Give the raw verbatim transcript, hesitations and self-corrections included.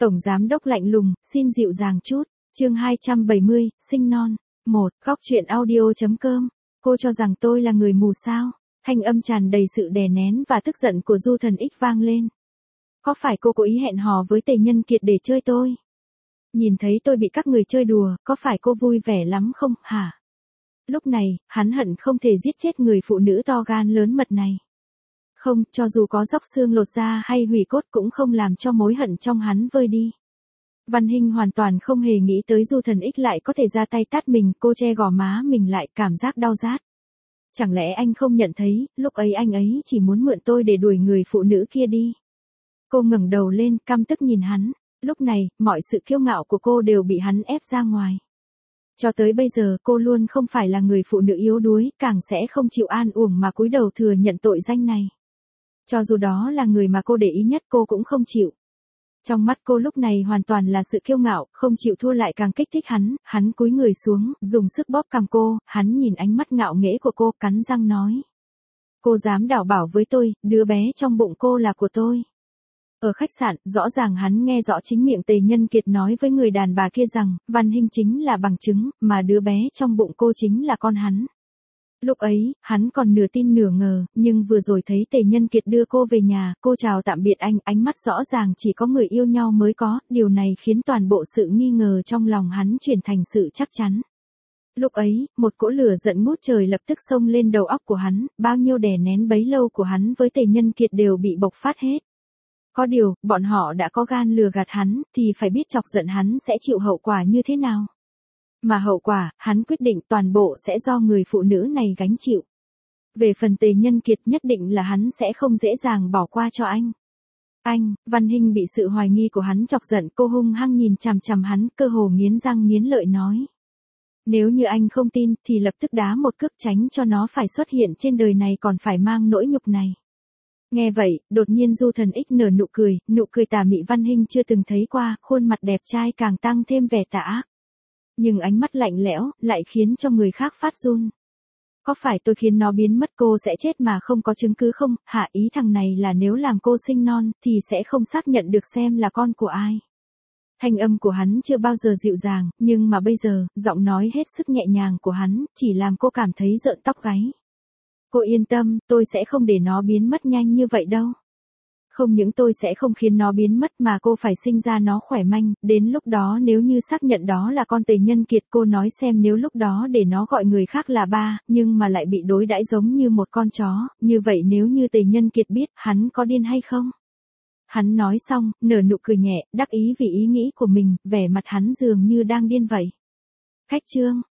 Tổng giám đốc lạnh lùng, xin dịu dàng chút. Chương hai trăm bảy mươi, sinh non. một. Góc truyện audio.com. Cô cho rằng tôi là người mù sao? Thanh âm tràn đầy sự đè nén và tức giận của Du Thần X vang lên. Có phải cô cố ý hẹn hò với Tề Nhân Kiệt để chơi tôi? Nhìn thấy tôi bị các người chơi đùa, có phải cô vui vẻ lắm không, hả? Lúc này, hắn hận không thể giết chết người phụ nữ to gan lớn mật này. Không, cho dù có róc xương lột da hay hủy cốt cũng không làm cho mối hận trong hắn vơi đi. Văn Hinh hoàn toàn không hề nghĩ tới Du Thần X lại có thể ra tay tát mình, cô che gò má mình lại, cảm giác đau rát. Chẳng lẽ anh không nhận thấy, lúc ấy anh ấy chỉ muốn mượn tôi để đuổi người phụ nữ kia đi. Cô ngẩng đầu lên, căm tức nhìn hắn. Lúc này, mọi sự kiêu ngạo của cô đều bị hắn ép ra ngoài. Cho tới bây giờ, cô luôn không phải là người phụ nữ yếu đuối, càng sẽ không chịu an uổng mà cúi đầu thừa nhận tội danh này. Cho dù đó là người mà cô để ý nhất cô cũng không chịu. Trong mắt cô lúc này hoàn toàn là sự kiêu ngạo, không chịu thua lại càng kích thích hắn, hắn cúi người xuống, dùng sức bóp cằm cô, hắn nhìn ánh mắt ngạo nghễ của cô, cắn răng nói. Cô dám đảm bảo với tôi, đứa bé trong bụng cô là của tôi. Ở khách sạn, rõ ràng hắn nghe rõ chính miệng Tề Nhân Kiệt nói với người đàn bà kia rằng, Văn Hinh chính là bằng chứng, mà đứa bé trong bụng cô chính là con hắn. Lúc ấy, hắn còn nửa tin nửa ngờ, nhưng vừa rồi thấy Tề Nhân Kiệt đưa cô về nhà, cô chào tạm biệt anh, ánh mắt rõ ràng chỉ có người yêu nhau mới có, điều này khiến toàn bộ sự nghi ngờ trong lòng hắn chuyển thành sự chắc chắn. Lúc ấy, một cỗ lửa giận ngút trời lập tức xông lên đầu óc của hắn, bao nhiêu đè nén bấy lâu của hắn với Tề Nhân Kiệt đều bị bộc phát hết. Có điều, bọn họ đã có gan lừa gạt hắn, thì phải biết chọc giận hắn sẽ chịu hậu quả như thế nào. Mà hậu quả, hắn quyết định toàn bộ sẽ do người phụ nữ này gánh chịu. Về phần Tề Nhân Kiệt nhất định là hắn sẽ không dễ dàng bỏ qua cho anh. Anh, Văn Hinh bị sự hoài nghi của hắn chọc giận, cô hung hăng nhìn chằm chằm hắn, cơ hồ nghiến răng nghiến lợi nói. Nếu như anh không tin, thì lập tức đá một cước tránh cho nó phải xuất hiện trên đời này còn phải mang nỗi nhục này. Nghe vậy, đột nhiên Du Thần X nở nụ cười, nụ cười tà mị Văn Hinh chưa từng thấy qua, khuôn mặt đẹp trai càng tăng thêm vẻ tà ác. Nhưng ánh mắt lạnh lẽo, lại khiến cho người khác phát run. Có phải tôi khiến nó biến mất cô sẽ chết mà không có chứng cứ không, hả? Ý thằng này là nếu làm cô sinh non, thì sẽ không xác nhận được xem là con của ai. Thanh âm của hắn chưa bao giờ dịu dàng, nhưng mà bây giờ, giọng nói hết sức nhẹ nhàng của hắn, chỉ làm cô cảm thấy rợn tóc gáy. Cô yên tâm, tôi sẽ không để nó biến mất nhanh như vậy đâu. Không những tôi sẽ không khiến nó biến mất mà cô phải sinh ra nó khỏe manh, đến lúc đó nếu như xác nhận đó là con Tề Nhân Kiệt, cô nói xem nếu lúc đó để nó gọi người khác là ba, nhưng mà lại bị đối đãi giống như một con chó, như vậy nếu như Tề Nhân Kiệt biết, hắn có điên hay không? Hắn nói xong, nở nụ cười nhẹ, đắc ý vì ý nghĩ của mình, vẻ mặt hắn dường như đang điên vậy. Khách chương.